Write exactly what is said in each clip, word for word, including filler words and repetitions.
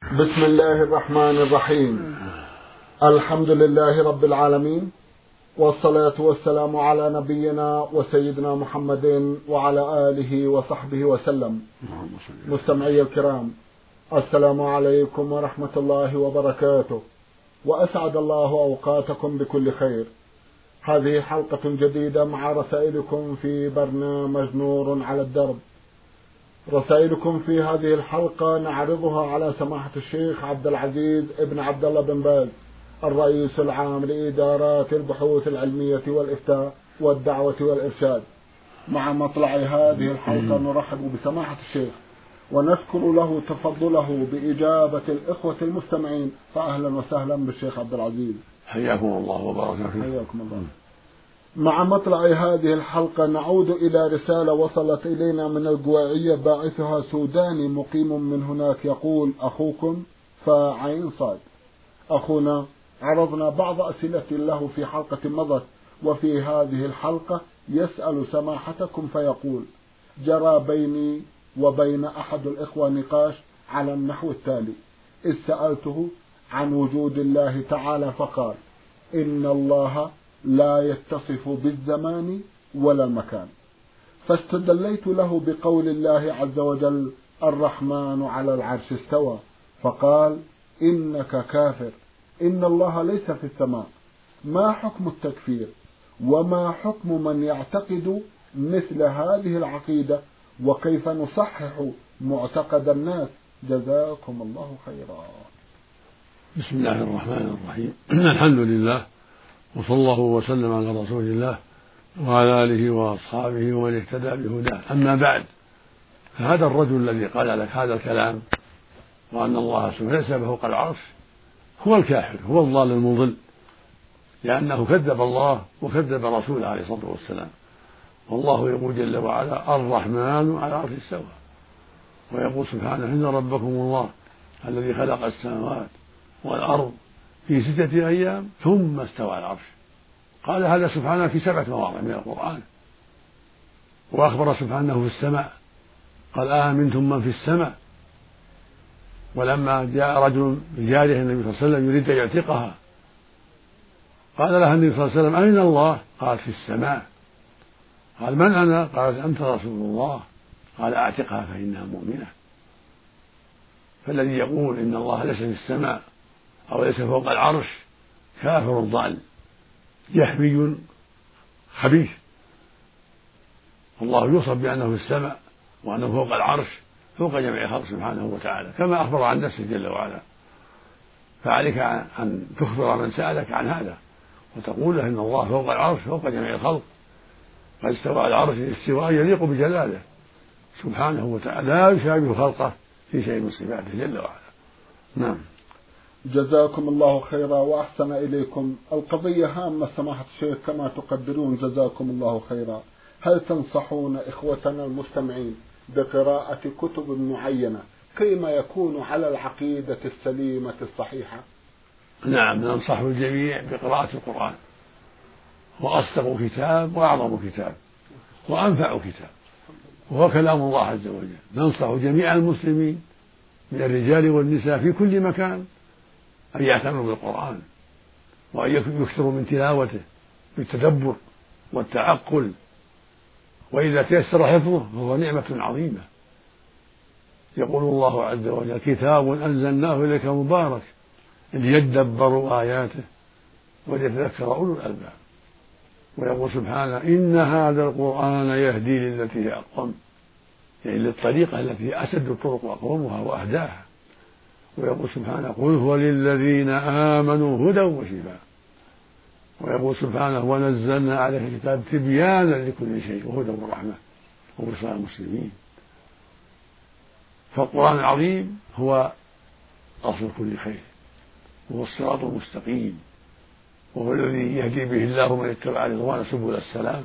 بسم الله الرحمن الرحيم. الحمد لله رب العالمين، والصلاة والسلام على نبينا وسيدنا محمد وعلى آله وصحبه وسلم. مستمعي الكرام، السلام عليكم ورحمة الله وبركاته، وأسعد الله أوقاتكم بكل خير. هذه حلقة جديدة مع رسائلكم في برنامج نور على الدرب. رسائلكم في هذه الحلقة نعرضها على سماحة الشيخ عبد العزيز ابن عبد الله بن باز، الرئيس العام لإدارات البحوث العلمية والإفتاء والدعوة والإرشاد. مع مطلع هذه الحلقة نرحب بسماحة الشيخ ونشكر له تفضله بإجابة الإخوة المستمعين، فأهلا وسهلا بالشيخ عبد العزيز. حياكم الله وبارك فيكم. حياكم الله. مع مطلع هذه الحلقة نعود إلى رسالة وصلت إلينا من القويعية، باعثها سوداني مقيم من هناك، يقول: أخوكم فعين صاد. أخونا عرضنا بعض أسئلة له في حلقة مضت، وفي هذه الحلقة يسأل سماحتكم فيقول: جرى بيني وبين أحد الإخوة نقاش على النحو التالي: إذ سألته عن وجود الله تعالى فقال: إن الله لا يتصف بالزمان ولا المكان، فاستدليت له بقول الله عز وجل: الرحمن على العرش استوى، فقال: إنك كافر، إن الله ليس في السماء. ما حكم التكفير، وما حكم من يعتقد مثل هذه العقيدة، وكيف نصحح معتقد الناس؟ جزاكم الله خيرا. بسم الله الرحمن الرحيم. الحمد لله، وصلى الله وسلم على رسول الله وعلى آله وأصحابه ومن اهتدى بهداه. أما بعد، فهذا الرجل الذي قال لك هذا الكلام وأن الله سبحانه ليس فوق العرش هو الكافر، هو الضال المضل، لأنه كذب الله وكذب رسوله عليه الصلاة والسلام. والله يقول جل وعلا: الرحمن على العرش استوى، ويقول سبحانه: إن ربكم الله الذي خلق السماوات والأرض في ستة أيام ثم استوى على العرش. قال هذا سبحانه في سبعة مواضع من القرآن. وأخبر سبحانه في السماء، قال: آمنتم من في السماء. ولما جاء رجل بجارية النبي صلى الله عليه وسلم يريد أن يعتقها، قال لها النبي صلى الله عليه وسلم: أين الله؟ قالت: في السماء. قال: من أنا؟ قالت: أنت رسول الله. قال: أعتقها فإنها مؤمنة. فالذي يقول إن الله ليس في السماء أو ليس فوق العرش كافر ضال جهمي خبيث. الله يوصف بأنه في السماء وأنه فوق العرش، فوق جميع الخلق سبحانه وتعالى، كما أخبر عن نفسه جل وعلا. فعليك أن تخبر من سألك عن هذا وتقول له إن الله فوق العرش فوق جميع الخلق، قد استوى على العرش استواء يليق بجلاله سبحانه وتعالى، لا يشابه خلقه في شيء من صفاته جل وعلا. نعم. جزاكم الله خيرا وأحسن إليكم. القضية هامة سماحة الشيخ كما تقدرون، جزاكم الله خيرا. هل تنصحون إخوتنا المستمعين بقراءة كتب معينة كيما يكون على العقيدة السليمة الصحيحة؟ نعم، ننصح الجميع بقراءة القرآن، وأصدق كتاب وأعظم كتاب وأنفع كتاب وهو كلام الله عز وجل. ننصح جميع المسلمين من الرجال والنساء في كل مكان أن يعتنوا بالقرآن، وأن يكثروا من تلاوته بالتدبر والتعقل، وإذا تيسر حفظه فهو نعمة عظيمة. يقول الله عز وجل: كتاب أنزلناه إليك مبارك ليدبروا آياته وليتذكر أولو الألباب. ويقول سبحانه: إن هذا القرآن يهدي للتي هي أقوم، يعني للطريقة التي هي أسد الطرق وأقومها وأهداها. ويقول سبحانه: قل هو للذين آمنوا هدى وشفاء. ويقول سبحانه: ونزلنا عليك الكتاب تبيانا لكل شيء وهدى ورحمة وبشرى المسلمين. فالقرآن العظيم هو أصل كل خير، وهو الصراط المستقيم، وهو الذي يهدي به الله من اتبع رضوانه سبل السلام.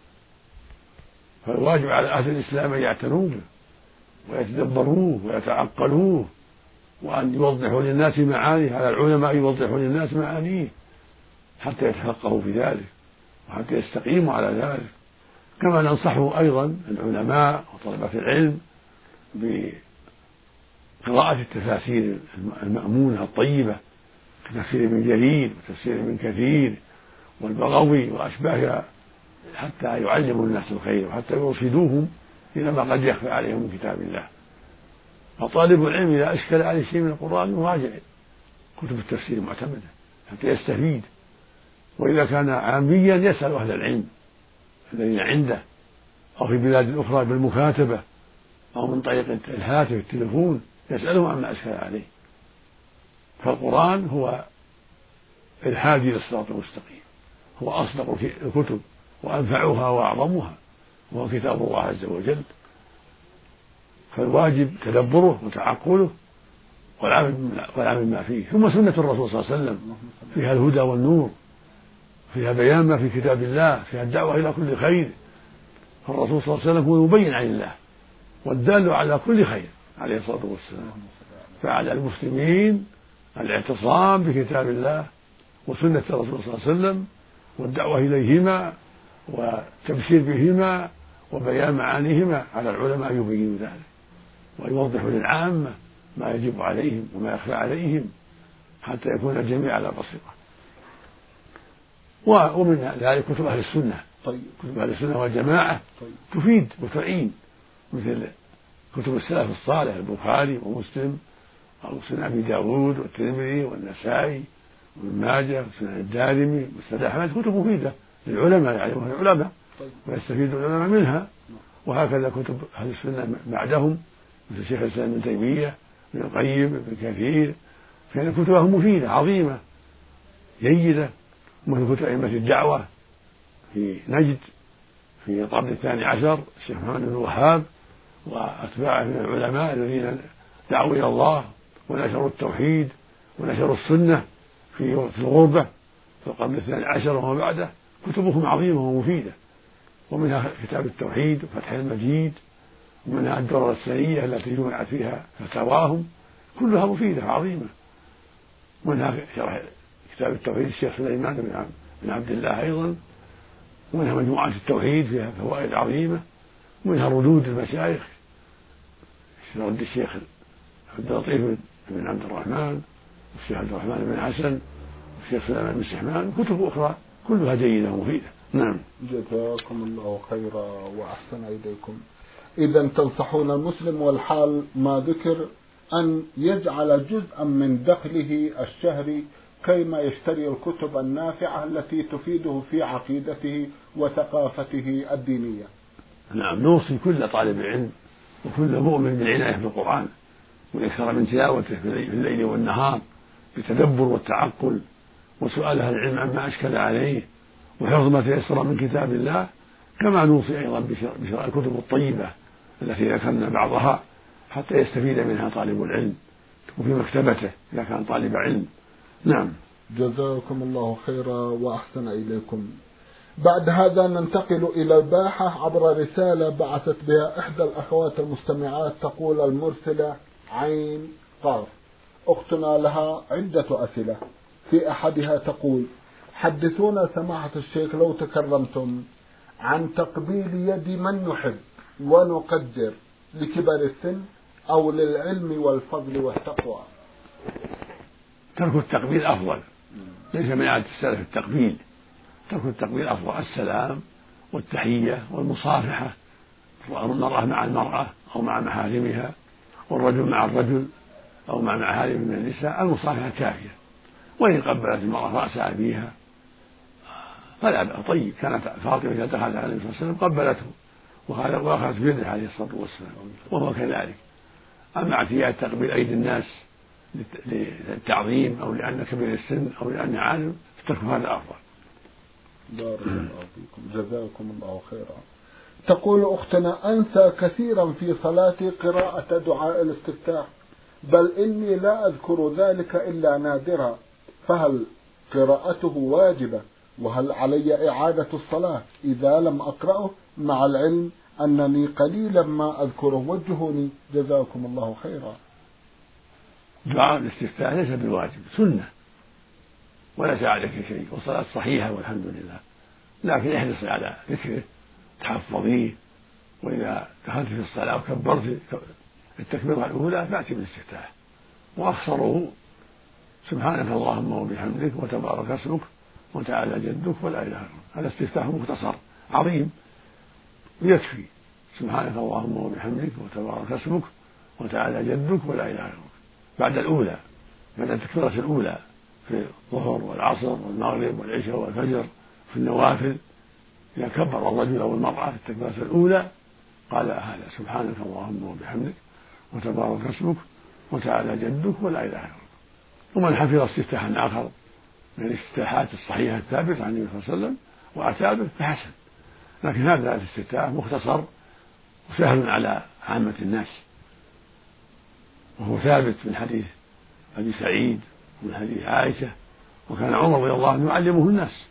فالواجب على أهل الإسلام أن يعتنوا به ويتدبروه ويتعقلوه، وأن يوضحوا للناس معانيه، على العلماء يوضحوا للناس معانيه حتى يتفقهوا في ذلك وحتى يستقيموا على ذلك. كما ننصحه أيضا العلماء وطلبة العلم قراءة التفاسير المأمونة الطيبة كتفسير ابن جرير وتفسير ابن كثير والبغوي وأشباهها، حتى يعلموا الناس الخير وحتى يرشدوهم إلى ما قد يخفى عليهم من كتاب الله. فطالب العلم إذا أشكل عليه شيء من القرآن يراجع كتب التفسير المعتمدة حتى يستفيد، وإذا كان عاميا يسأل أهل العلم الذين عنده أو في بلاد أخرى بالمكاتبة أو من طريق الهاتف التلفون يسألهم عما أشكل عليه. فالقرآن هو الهادي للصراط المستقيم، هو أصدق الكتب وأنفعها وأعظمها، وهو كتاب الله عز وجل، فالواجب تدبره وتعقله والعمل ما فيه. ثم سنة الرسول صلى الله عليه وسلم فيها الهدى والنور، فيها بيان ما في كتاب الله، فيها الدعوة إلى كل خير. فالرسول صلى الله عليه وسلم هو المبين عن الله والدال على كل خير عليه الصلاة والسلام. فعلى المسلمين الاعتصام بكتاب الله وسنة الرسول صلى الله عليه وسلم والدعوة إليهما والتبشير بهما وبيان معانيهما، على العلماء يبين ذلك ويوضحوا للعامة ما يجب عليهم وما يخفى عليهم حتى يكون الجميع على بصيرة. ومن ذلك كتب أهل السنة، طيب. كتب أهل السنة والجماعة طيب. تفيد وتعين، مثل كتب السلف الصالح البخاري ومسلم وسنن أبي داود والترمذي والنسائي وابن ماجه وسنن الدارمي ومسند أحمد، كتب مفيدة للعلماء يعلمها العلماء ويستفيد العلماء منها. وهكذا كتب أهل السنة بعدهم مثل شيخ الإسلام ابن تيمية ابن القيم ابن كثير، فإن كتبهم مفيدة عظيمة جيدة، مثل كتب أئمة الدعوة في نجد في القرن الثاني عشر الشيخ محمد بن الوهاب وأتباعه من العلماء الذين دعوا إلى الله ونشروا التوحيد ونشروا السنة في وقت الغربة في القرن الثاني عشر وما بعده. كتبهم عظيمة ومفيدة، ومنها كتاب التوحيد وفتح المجيد، ومنها الدرر السنية التي جمعت فيها فتاواهم، كلها مفيدة عظيمة. ومنها شرح كتاب التوحيد الشيخ سليمان بن عبد الله أيضا، ومنها مجموعة التوحيد فيها فوائد عظيمة، ومنها ردود المشايخ رد الشيخ عبد اللطيف بن عبد الرحمن والشيخ عبد الرحمن بن حسن والشيخ سليمان بن سحمان، كتب أخرى كلها جيدة ومفيدة. نعم. جزاكم الله خيرا وأحسن إليكم. إذا تنصحون المسلم والحال ما ذكر أن يجعل جزءا من دخله الشهري كيما يشتري الكتب النافعة التي تفيده في عقيدته وثقافته الدينية. نعم، نوصي كل طالب علم وكل مؤمن بالعناية بالقرآن ويكثر من تلاوته في الليل والنهار بالتدبر والتعقل وسؤال أهل العلم عما أشكل عليه وحفظ ما تيسر من كتاب الله، كما نوصي أيضا بشراء الكتب الطيبة التي ذكرنا بعضها حتى يستفيد منها طالب العلم وفي مكتبته إذا كان طالب علم. نعم. جزاكم الله خيرا وأحسن إليكم. بعد هذا ننتقل إلى الباحة عبر رسالة بعثت بها إحدى الأخوات المستمعات، تقول المرسلة عين قاف: أختنا لها عدة أسئلة. في أحدها تقول: حدثونا سماحة الشيخ لو تكرمتم عن تقبيل يد من نحب ونقدر لكبر السن أو للعلم والفضل والتقوى. ترك التقبيل أفضل، ليس من عادة السلف التقبيل، ترك التقبيل أفضل. السلام والتحية والمصافحة، المرأة مع المرأة أو مع محارمها، والرجل مع الرجل أو مع محارم من النساء، المصافحة كافية. وإن قبلت المرأة رأس أبيها فلا بأس، طيب. كانت فاطمة إذا دخلت على النبي صلى الله عليه وسلم قبلته وأخذت بيده عليه الصلاة والسلام، وهو كذلك. أما اعتياد تقبيل أيدي الناس للتعظيم أو لأن كبير السن أو لأن عالم فترك هذا أفضل. بارك الله فيكم، جزاكم الله خيرا. تقول أختنا: أنسى كثيرا في صلاتي قراءة دعاء الاستفتاح، بل إني لا أذكر ذلك إلا نادرا، فهل قراءته واجبة؟ وهل علي إعادة الصلاة إذا لم أقرأه، مع العلم أنني قليلا ما أذكره؟ وجهوني جزاكم الله خيرا. دعاء الاستفتاح ليس بالواجب، سنة وليس عليك شيء، والصلاة صحيحة والحمد لله، لكن احرصي على ذكره، تحفظيه، وإذا دخلت في الصلاة وكبرت التكبيرة الأولى تأتي بالاستفتاح، وأخصره سبحانك اللهم وبحمدك وتبارك اسمك وتعالى جدك ولا إله غيرك. هذا استفتاح مختصر عظيم يكفي، سبحانك اللهم وبحمدك وتبارك اسمك وتعالى جدك ولا إله غيرك، بعد الأولى، بعد التكبيرة الأولى في الظهر والعصر والمغرب والعشاء والفجر في النوافل. إذا كبر الرجل أو المرأة في التكبيرة الأولى قال هذا سبحانك اللهم وبحمدك وتبارك اسمك وتعالى جدك ولا إله غيرك. ومن حفظ استفتاحا آخر من الاستفتاحات الصحيحة الثابتة عن النبي صلى الله عليه وسلم وأتى به فحسن، لكن هذا الاستفتاح مختصر وسهل على عامة الناس، وهو ثابت من حديث أبي سعيد ومن حديث عائشة، وكان عمر رضي الله عنه يعلمه الناس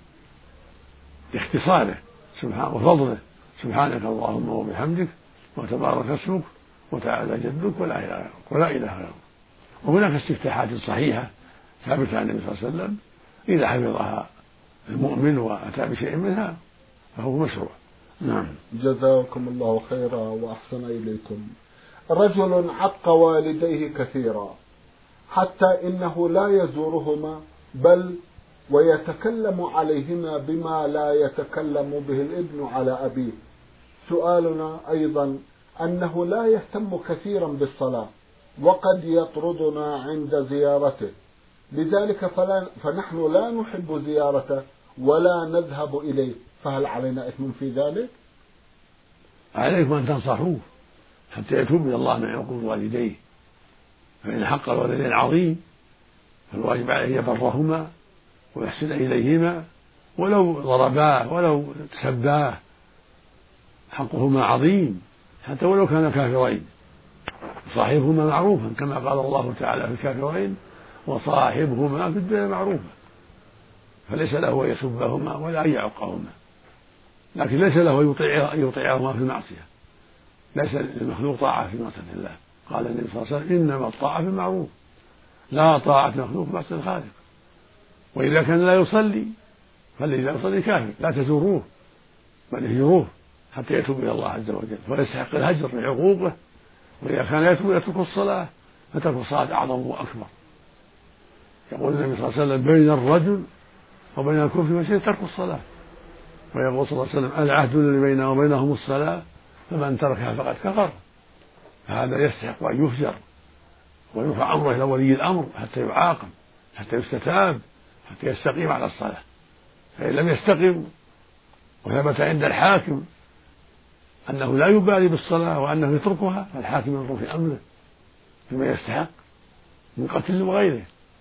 باختصاره سبحانه وفضله، سبحانك اللهم وبحمدك وتبارك اسمك وتعالى جدك ولا إله غيرك ولا إله غيرك. وهناك استفتاحات صحيحة ثابتة عن النبي صلى الله عليه وسلم إذا حفظها المؤمن وأتى بشيء منها فهو مشروع. نعم. جزاكم الله خيرا وأحسن إليكم. رجل عق والديه كثيرا حتى إنه لا يزورهما بل ويتكلم عليهما بما لا يتكلم به الابن على أبيه. سؤالنا أيضا أنه لا يهتم كثيرا بالصلاة وقد يطردنا عند زيارته، لذلك فلا فنحن لا نحب زيارته ولا نذهب إليه، فهل علينا إثم في ذلك؟ عليكم أن تنصحوه حتى يتوب إلى الله من عقوق والديه، فإن حق الوالدين عظيم فالواجب عليه يبرهما ويحسن إليهما ولو ضرباه ولو سباه، حقهما عظيم حتى ولو كان كافرين، صاحبهما معروفا كما قال الله تعالى في الكافرين وصاحبهما في الدنيا معروفا، فليس له أن يسبهما ولا أن يعقهما، لكن ليس له أن يطيعهما في المعصية، ليس للمخلوق طاعة في معصية الله. قال النبي صلى الله عليه وسلم إنما الطاعة في المعروف لا طاعة مخلوق في معصية الخالق. وإذا كان لا يصلي فالذي لا يصلي كافر، لا تزوروه بل اهجروه حتى يتوب إلى الله عز وجل، ويستحق الهجر من عقوقه. وإذا كان يتوب يترك الصلاة فترك الصلاة أعظم وأكبر. يقول النبي صلى الله عليه وسلم بين الرجل وبين الكفر والشرك ترك الصلاة، ويقول صلى الله عليه وسلم العهد الذي بيننا وبينهم الصلاة فمن تركها فقد كفر. فهذا يستحق أن يفجر ويرفع أمره إلى ولي الأمر حتى يعاقب حتى يستتاب حتى يستقيم على الصلاة، فإن لم يستقم وثبت عند الحاكم أنه لا يبالي بالصلاة وأنه يتركها فالحاكم ينظر في أمره فيما يستحق من قتل وغيره.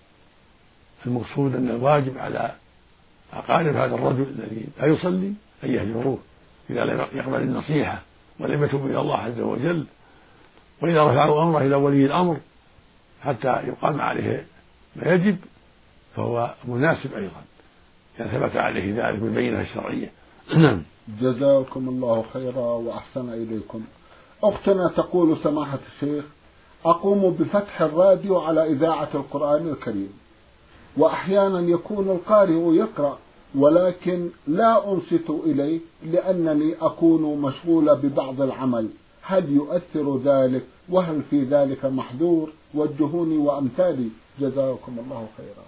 المقصود أن الواجب على أقارب هذا الرجل الذي لا يصلي أن يهجروه إذا لم يقبل النصيحة ولم يتوب إلى الله عز وجل، وإذا رفعوا أمره إلى ولي الأمر حتى يقام عليه ما يجب فهو مناسب أيضا إذا ثبت عليه ذلك بالبينة الشرعية. جزاكم الله خيرا وأحسن إليكم. أختنا تقول سماحة الشيخ أقوم بفتح الراديو على إذاعة القرآن الكريم، وأحيانا يكون القارئ يقرأ ولكن لا أنصت إليه لأنني أكون مشغولة ببعض العمل، هل يؤثر ذلك وهل في ذلك محذور؟ وجهوني وأمثالي جزاكم الله خيرا.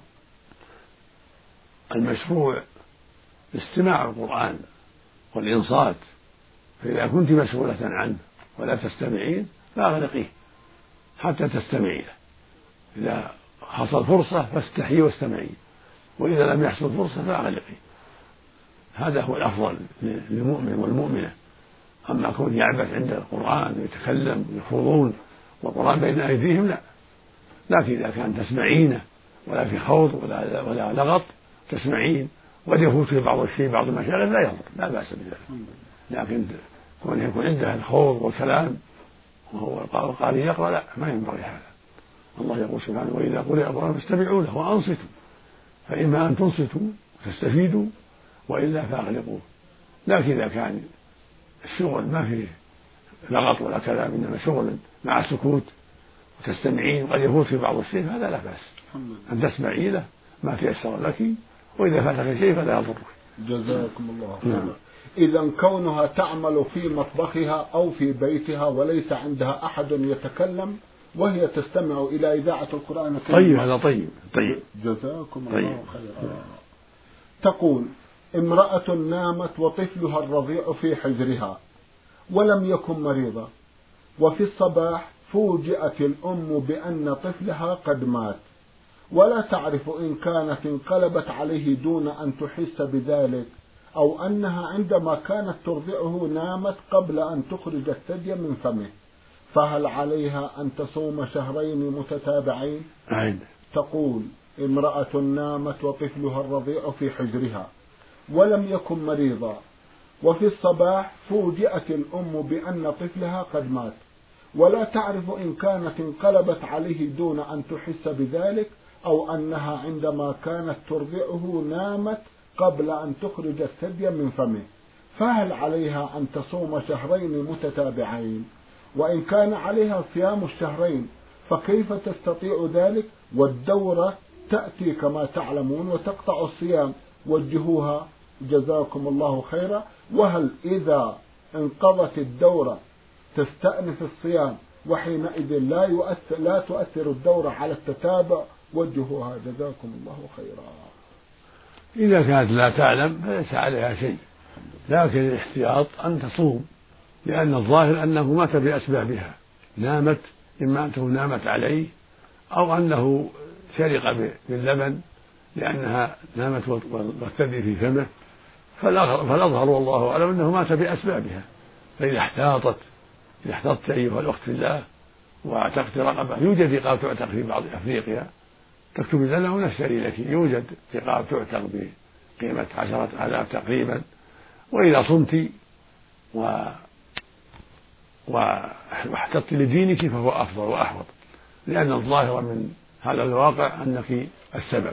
المشروع استماع القرآن والإنصات، فإذا كنت مسؤولة عنه ولا تستمعين فأغلقيه حتى تستمعي له، إذا حصل فرصة فاستحي واستمعي، وإذا لم يحصل فرصة فأغلقي. هذا هو الأفضل للمؤمن والمؤمنة. أما كون يعبث عند القرآن ويتكلم ويخوضون والقرآن بين أيديهم لا، لكن إذا كان تسمعينه ولا في خوض ولا, ولا لغط تسمعين وقد يفوت في بعض الشيء بعض المشاغل لا يضر، لا بأس بذلك، لكن كون يكون عنده الخوض والكلام وهو القارئ يقرأ لا، ما ينبغي هذا. الله يقول سبحانه وإذا قرئ القرآن فاستمعوا له وأنصتوا، فإما أن تنصتوا وتستفيدوا وإلا فأغلقوه. لكن إذا كان الشغل ما فيه لغط ولا كلام إنما شغل مع السكوت وتستمعين وقد يفوت في بعض الشيء فهذا لا بأس أن تسمعي له ما تيسر لك، وإذا فاتك شيء فلا يضرك. جزاكم الله خيرا. إذا كونها تعمل في مطبخها أو في بيتها وليس عندها أحد يتكلم وهي تستمع إلى إذاعة القرآن الكريم. طيب هذا طيب طيب جزاكم طيب. الله خيرا. تقول: امرأة نامت وطفلها الرضيع في حجرها ولم يكن مريضة، وفي الصباح فوجئت الأم بأن طفلها قد مات، ولا تعرف إن كانت انقلبت عليه دون أن تحس بذلك أو أنها عندما كانت ترضعه نامت قبل أن تخرج الثدي من فمه، فهل عليها أن تصوم شهرين متتابعين؟ عين. تقول: امرأة نامت وطفلها الرضيع في حجرها ولم يكن مريضا، وفي الصباح فوجئت الأم بأن طفلها قد مات، ولا تعرف إن كانت انقلبت عليه دون أن تحس بذلك أو أنها عندما كانت ترضعه نامت قبل أن تخرج الثدي من فمه، فهل عليها أن تصوم شهرين متتابعين؟ وإن كان عليها صيام الشهرين فكيف تستطيع ذلك والدورة تأتي كما تعلمون وتقطع الصيام؟ وجهوها جزاكم الله خيرا. وهل إذا انقضت الدورة تستأنف الصيام وحينئذ لا يؤثر لا تؤثر الدورة على التتابع؟ وجهوها جزاكم الله خيرا. إذا كانت لا تعلم فليس عليها شيء، لكن الاحتياط أن تصوم، لأن الظاهر أنه مات بأسبابها، نامت إما أنه نامت عليه أو أنه شرق باللبن لأنها نامت والثدي في فمه، فالأظهر والله أعلم أنه مات بأسبابها. فإذا احتاطت إذا احتاطت أيها الأخت في الله واعتقت رقبة، يوجد رقاب تعتق في بعض أفريقيا، تكتب لنا ونشتري لك، يوجد رقاب تعتق بقيمة عشرة آلاف تقريبا، وإذا صمت و واحتطت لدينك فهو أفضل وأحوط، لأن الظاهر من هذا الواقع أنك السبب.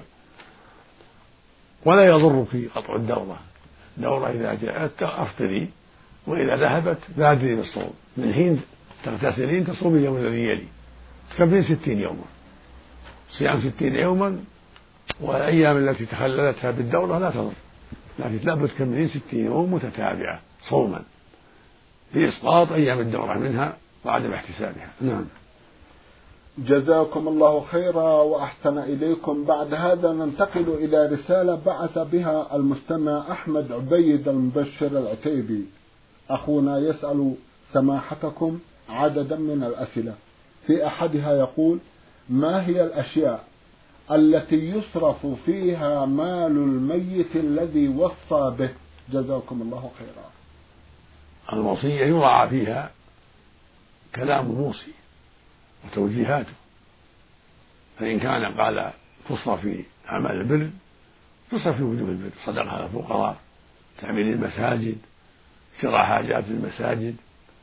ولا يضرك قطع الدورة، الدورة إذا جاءت أفطري، وإذا ذهبت بادري بالصوم، من حين تغتسلين تصومي اليوم الذي يلي، تكملين ستين يوما، صيام ستين يوما، والأيام التي تخللتها بالدورة لا تضر، لكن لابد تكملين ستين يوم متتابعة صوما بإسقاط أيام الدورة منها وعدم احتسابها. نعم. جزاكم الله خيرا وأحسن إليكم. بعد هذا ننتقل إلى رسالة بعث بها المستمع أحمد عبيد المبشر العتيبي. أخونا يسأل سماحتكم عددا من الأسئلة، في أحدها يقول: ما هي الأشياء التي يصرف فيها مال الميت الذي وصى به؟ جزاكم الله خيرا. الوصية يراعى فيها كلام الموصي وتوجيهاته، فإن كان قال تصرف في أعمال البر تصرف في وجوه البر، صدقة على الفقراء، تعمير المساجد، شراء حاجات المساجد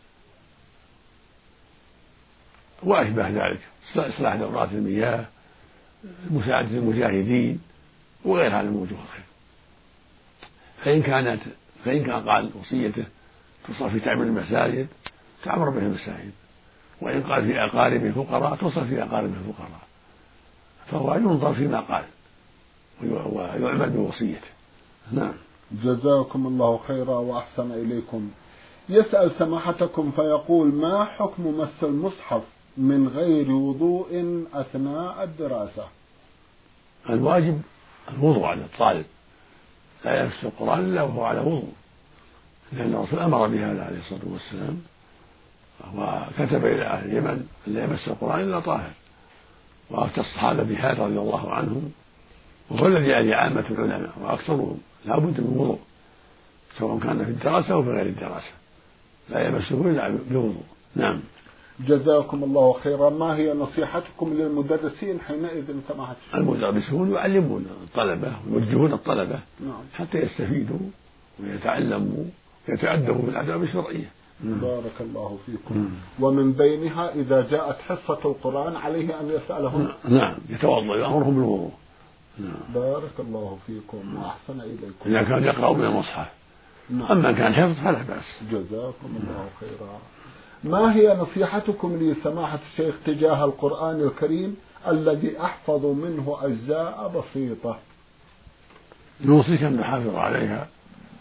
وأشبه ذلك، إصلاح دورات المياه، مساعدة المجاهدين وغير هذا من وجوه الخير. فإن كانت فإن كان قال وصيته تصرف في تعمير المساجد تعمر به المساجد، وإن قال في أقارب الفقراء تصرف في أقارب الفقراء، فهو ينظر فيما قال ويعمل بوصيته. نعم. جزاكم الله خيرا وأحسن إليكم. يسأل سماحتكم فيقول: ما حكم مس المصحف من غير وضوء أثناء الدراسة؟ الواجب الوضوء على الطالب، لا يمس القرآن إلا وهو على وضوء، لأن الرسول أمر بهذا عليه الصلاة والسلام، وكتب إلى أهل اليمن أن لا يمس القرآن إلا طاهر، وأفتى الصحابة بهذا رضي الله عنهم، وهو الذي عليه عامة العلماء وأكثرهم لا بد من وضوء، سواء كان في الدراسة أو في غير الدراسة، لا يمسه إلا بوضوء. نعم. جزاكم الله خيرا. ما هي نصيحتكم للمدرسين حينئذ سماحة الشيخ؟ المدرسون يعلمون الطلبة ويوجهون الطلبة نعم. حتى يستفيدوا ويتعلموا ويتأدبوا بالآداب الشرعية. بارك الله فيكم. مم. ومن بينها إذا جاءت حصة القرآن عليه أن يسألهم. نعم، يتوضأ يأمرهم بالوضوء. نعم. بارك الله فيكم وأحسن إليكم. إذا كان يقرأ من المصحف. نعم. أما كان حفظ فلا بأس. جزاكم الله خيرا. ما هي نصيحتكم لسماحة الشيخ تجاه القرآن الكريم الذي أحفظ منه أجزاء بسيطة؟ نوصيك أن نحافظ عليها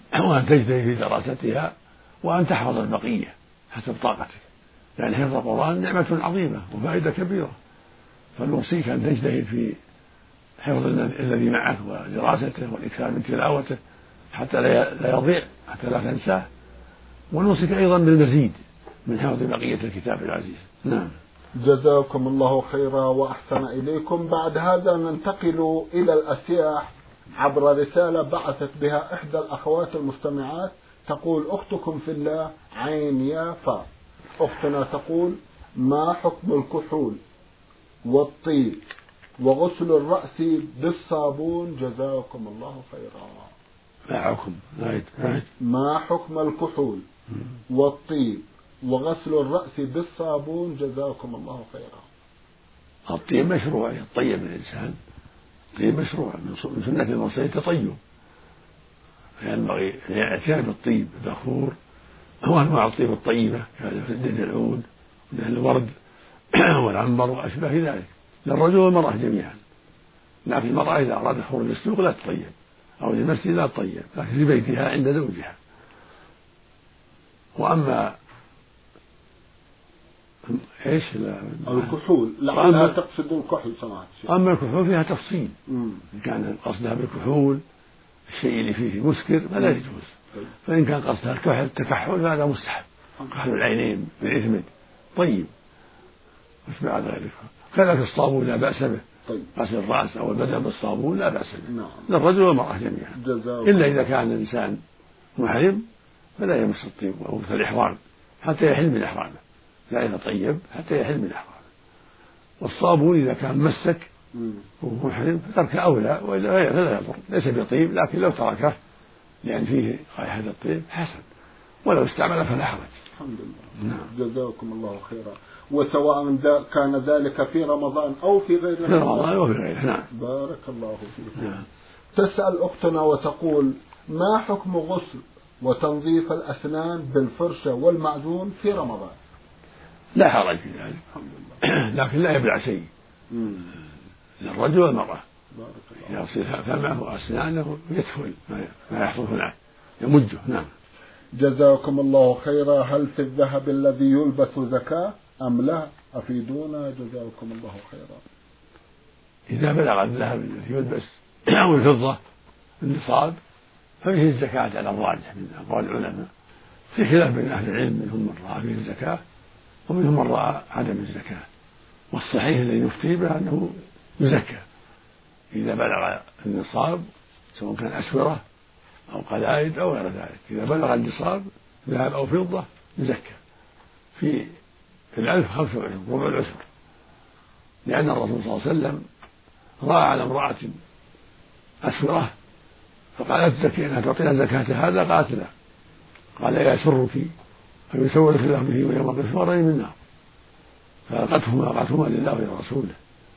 وأن تجتهد في دراستها وأن تحفظ البقية حسب طاقتك، لأن حفظ القرآن نعمة عظيمة وفائدة كبيرة، فنوصيك أن تجتهد في حفظ الذي معك ودراسته والإكثار من تلاوته حتى لا يضيع، حتى لا تنساه. ونوصيك أيضا بالمزيد من حفظ بقية الكتاب العزيز. نعم. جزاكم الله خيرا وأحسن إليكم. بعد هذا ننتقل إلى الأسياح عبر رسالة بعثت بها إحدى الأخوات المستمعات، تقول: أختكم في الله عين يا فا. أختنا تقول: ما حكم الكحول والطيب وغسل الرأس بالصابون؟ جزاكم الله خيرا. ما حكم ما حكم الكحول والطيب وغسل الرأس بالصابون؟ جزاكم الله خيرا. الطيب مشروع، يطيب الإنسان، الطيب مشروع من سنة المصرية التطيب، فينبغي الاعتناء بالطيب، البخور وأنواع الطيب الطيبة كدهن العود ودهن الورد والعنبر وأشباه ذلك للرجل والمرأة جميعا. لكن المرأة إذا أرادت خروج للسوق لا تطيب، أو للمسجد لا تطيب، لكن في بيتها عند زوجها. وأما ايش الكحول، لعلها تقصد الكحول سمعت. أما الكحول فيها تفصيل، إن كان قصدها بالكحول الشيء اللي فيه مسكر فلا يجوز، فإن كان قصدها الكحل التكحل فهذا مستحب، كحل العينين بالإثمد طيب، مش بعد ذلك. كذلك الصابون لا بأس به، غسل الرأس أو البدن بالصابون لا بأس به للرجل والمرأة جميعا، إلا إذا كان الإنسان محرم فلا يمس الطيب أو في الإحرام حتى يحل من إحرامه، لا يتطيب حتى يحل من إحرامه. والصابون إذا كان مسك وهو محرم فترك أولى، وإلا فلا يضر، ليس بطيب، لكن لو تركه لأن فيه رائحة الطيب حسن، ولو استعمل فلا حرج. الحمد لله. نعم. جزاكم الله خيرا. وسواء كان ذلك في رمضان أو في غير رمضان، في رمضان أو في غيره. نعم. بارك الله فيك. نعم. تسأل أختنا وتقول: ما حكم غسل وتنظيف الأسنان بالفرشة والمعجون في رمضان؟ لا حرج في ذلك، لكن لا يبلع شيء للرجل والمرأة. إذا غسل فمه وأسنانه يدخل ما يحصل هناك يمجه. نعم. جزاكم الله خيرا. هل في الذهب الذي يلبس زكاة أم لا؟ أفيدونا جزاكم الله خيرا. إذا بلغ الذهب الذي يلبس أو الفضة النصاب ففيه الزكاة على الراجح من أقوال العلماء، في خلاف بين أهل العلم، منهم من رأى فيه الزكاة ومنهم من رأى عدم الزكاة، والصحيح الذي يفتي به أنه يزكى إذا بلغ النصاب، سواء كان أسورة أو قلائد أو غير ذلك. إذا بلغ النصاب ذهب أو فضة يزكى في في الألف خمسة وعشرين ربع العشر، لأن الرسول صلى الله عليه وسلم رأى على امرأة أسورة فقالت زكي أنها تعطينا زكاة هذا، قالت لا، قال: يسرك أن يسولك الله به ويوم القيامة من النار، فألقتهما وقعتهما لله ولرسوله.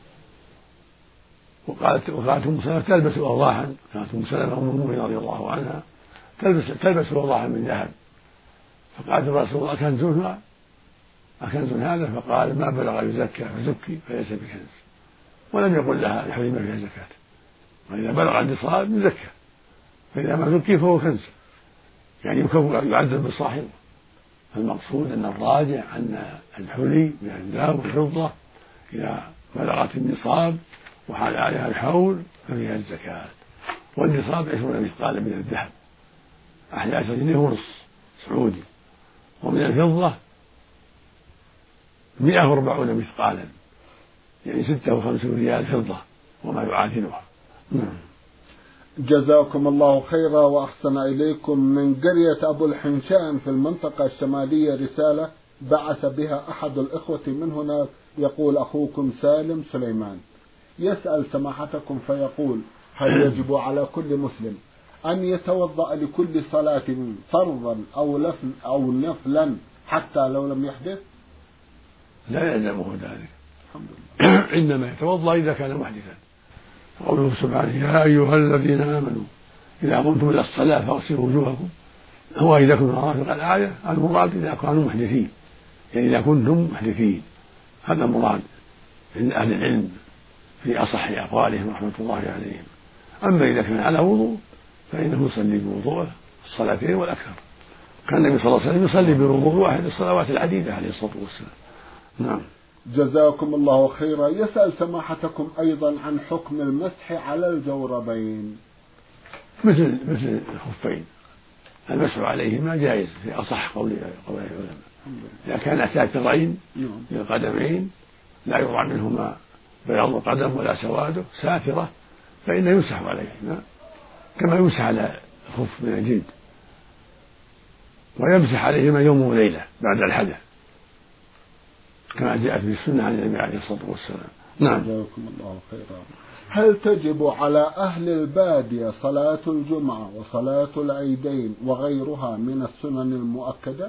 وقالت وقالت أم سلمة: تلبس أوضاحا، كانت أم سلمة أم المؤمنين رضي الله عنها تلبس تلبس أوضاحا من ذهب، فقالت الرسول: الله أكنزها أكنز هذا؟ فقال: ما بلغ يزكى فزكي فليس بكنز، ولم يقل لها يحرم فيها زكاة، وإذا بلغ النصاب يزكى، فإذا ما زكي فهو كنز، يعني يعذب بصاحبه. فالمقصود أن الراجع أن الحلي من الذهب والفضة إذا بلغت النصاب وحال عليها الحول ففيها الزكاة. والنصاب عشرون مثقالا من الذهب، أحد عشر جنيه ونصف سعودي، ومن الفضة مئة وأربعون مثقالا، يعني ستة وخمسون ريال فضة وما يعادلها. جزاكم الله خيرا وأحسن إليكم. من قرية أبو الحنشان في المنطقة الشمالية رسالة بعث بها أحد الإخوة من هناك، يقول: أخوكم سالم سليمان يسأل سماحتكم فيقول: هل يجب على كل مسلم أن يتوضأ لكل صلاة فرضا أو لفل أو نفلا حتى لو لم يحدث؟ لا يلزمه ذلك، الحمد لله. إنما يتوضأ إذا كان محدثا. قوله سبحانه: يا أيها الذين آمنوا إذا قمتم إلى الصلاة فاغسلوا وجوهكم، هو إذا كنتم رافق الآية المراد إذا كانوا محدثين، يعني إذا كنتم محدثين، هذا المراد عند أهل العلم في أصح أقوالهم رحمة الله عليهم. أما إذا كان على وضوء فإنه يصلي بوضوءه الصلاتين والأكثر. كان النبي صلى الله عليه وسلم يصلي بوضوء واحد الصلوات العديدة عليه الصلاة والسلام. نعم. جزاكم الله خيرا. يسأل سماحتكم أيضا عن حكم المسح على الجوربين. مثل مثل الخفين، المسح عليهما جائز في أصح قول العلماء. إذا كان ساترين للقدمين لا يرى منهما بياض القدم ولا سواده، ساترة، فإنه يمسح عليهما كما يمسح على الخف من الجلد، ويمسح عليهما يوم وليلة بعد الحدث كما جاءت في السنة عن النبي عليه الصلاة والسلام. نعم. جزاكم الله خيرا. هل تجب على أهل البادية صلاة الجمعة وصلاة العيدين وغيرها من السنن المؤكدة؟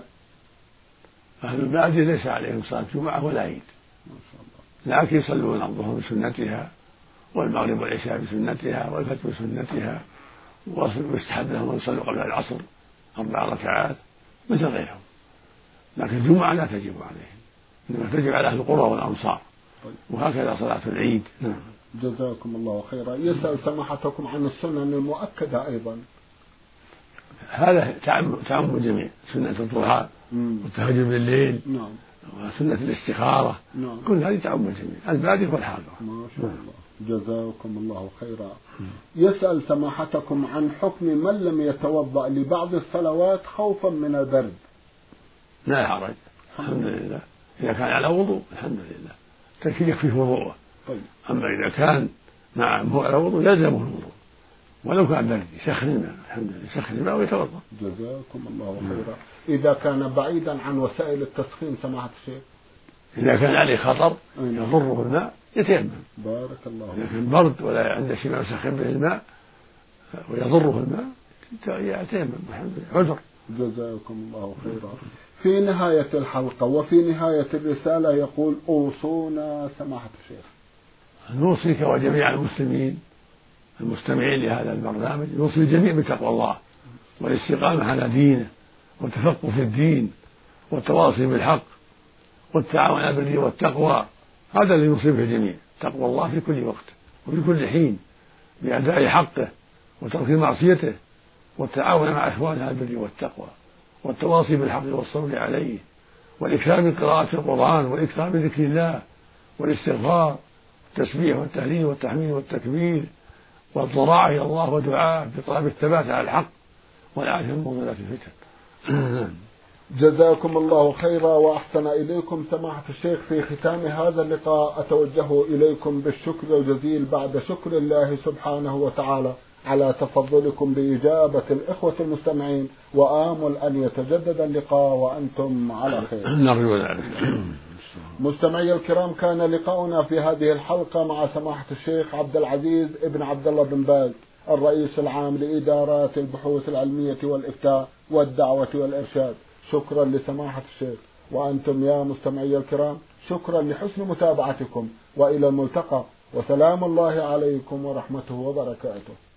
أهل البادية ليس عليهم صلاة جمعة ولا عيد، ما شاء الله، لكن يصلون الظهر بسنتها والمغرب والعشاء بسنتها والفجر بسنتها، ويستحب لهم أن يصلوا قبل العصر أربع ركعات مثل غيرهم، لكن الجمعة لا تجب عليهم، إنما تجب على أهل القرى والأمصار، وهكذا صلاة العيد. نعم. جزاكم الله خيرا. يسأل سماحتكم عن السنن المؤكدة أيضا. هذا تعم الجميع، سنة الضحى والتهجد بالليل، نعم، وسنة الاستخارة، نعم، كل هذه تعم الجميع، البادية والحاضر. ما شاء الله. جزاكم الله خيرا. يسأل سماحتكم عن حكم من لم يتوضأ لبعض الصلوات خوفا من البرد. لا حرج، الحمد لله، إذا كان على وضوء الحمد لله تكفي يكفيه وضوءه. طيب. أما إذا كان مع هو على وضوء يلزمه الوضوء ولو كان برد، يسخن الماء، الحمد لله يسخن الماء ويتوضأ. جزاكم الله خيرا. إذا كان بعيدا عن وسائل التسخين سماحة الشيخ، إذا كان عليه خطر يضره الماء يتيمم. بارك الله فيك. إذا كان برد ولا عنده شيء يسخن به الماء ويضره الماء يتيمم، الحمد لله عذر. جزاكم الله خيرا. في نهاية الحلقة وفي نهاية الرسالة يقول: أوصونا سماحة الشيخ. نوصيك وجميع المسلمين المستمعين لهذا البرنامج، نوصي الجميع بتقوى الله والاستقامة على دينه والتفقه في الدين والتواصي بالحق والتعاون على البر والتقوى. هذا اللي يوصي به الجميع، تقوى الله في كل وقت وفي كل حين بأداء حقه وترك معصيته والتعاون مع إخوانه على البر والتقوى والتواصي بالحق والصبر عليه والإكثار من قراءة القرآن والإكثار من ذكر الله والاستغفار والتسبيح والتهليل والتحميد والتكبير والضراعة إلى الله ودعاء بطلب الثبات على الحق والعافية من مضلات الفتن. جزاكم الله خيرا وأحسن إليكم سماحة الشيخ. في ختام هذا اللقاء أتوجه إليكم بالشكر الجزيل بعد شكر الله سبحانه وتعالى على تفضلكم بإجابة الإخوة المستمعين، وآمل أن يتجدد اللقاء وأنتم على خير. نرجو ذلك. مستمعي الكرام، كان لقاؤنا في هذه الحلقة مع سماحة الشيخ عبد العزيز ابن عبد الله بن باز، الرئيس العام لإدارات البحوث العلمية والإفتاء والدعوة والإرشاد. شكرا لسماحة الشيخ، وأنتم يا مستمعي الكرام شكرا لحسن متابعتكم، وإلى الملتقى، وسلام الله عليكم ورحمته وبركاته.